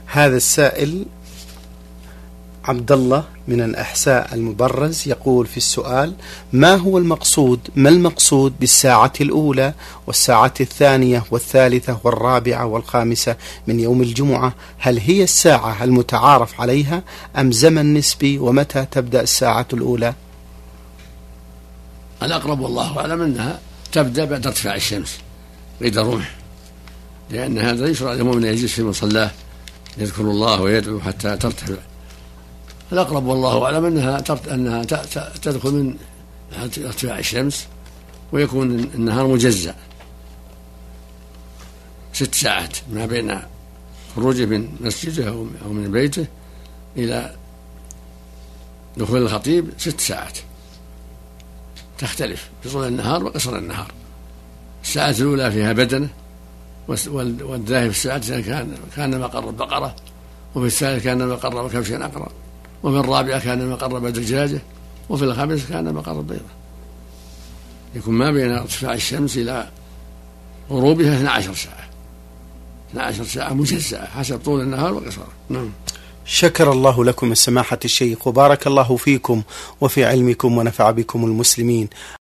هذا السائل عبد الله من الأحساء المبرز يقول في السؤال: ما المقصود بالساعة الأولى والساعة الثانية والثالثة والرابعة والخامسة من يوم الجمعة؟ هل هي الساعة المتعارف عليها أم زمن نسبي؟ ومتى تبدأ الساعة الأولى؟ الأقرب والله أعلم أنها تبدأ بعد ارتفاع الشمس قيد الرمح، لأن هذا يشرع للمؤمن أن يجلس في مصلاه يذكر الله ويدعو حتى ترتفع. الأقرب والله أعلم أنها تدخل من ارتفاع الشمس، ويكون النهار مجزأ 6 ساعات ما بين خروجه من مسجده أو من بيته إلى دخول الخطيب 6 ساعات، تختلف في طول النهار وقصر النهار. الساعة الأولى فيها بدنة، والذاهب في الساعة كان مقر بقرة، وفي الثالث كان مقر كبش أقرأ، وفي الرابعة كان مقر دجاجة، وفي الخامسة كان مقر بيضة. يكون ما بين ارتفاع الشمس إلى غروبها 12 ساعة، 12 ساعة مجزأة حسب طول النهار وقصره. نعم. شكر الله لكم السماحة الشيخ، وبارك الله فيكم وفي علمكم ونفع بكم المسلمين.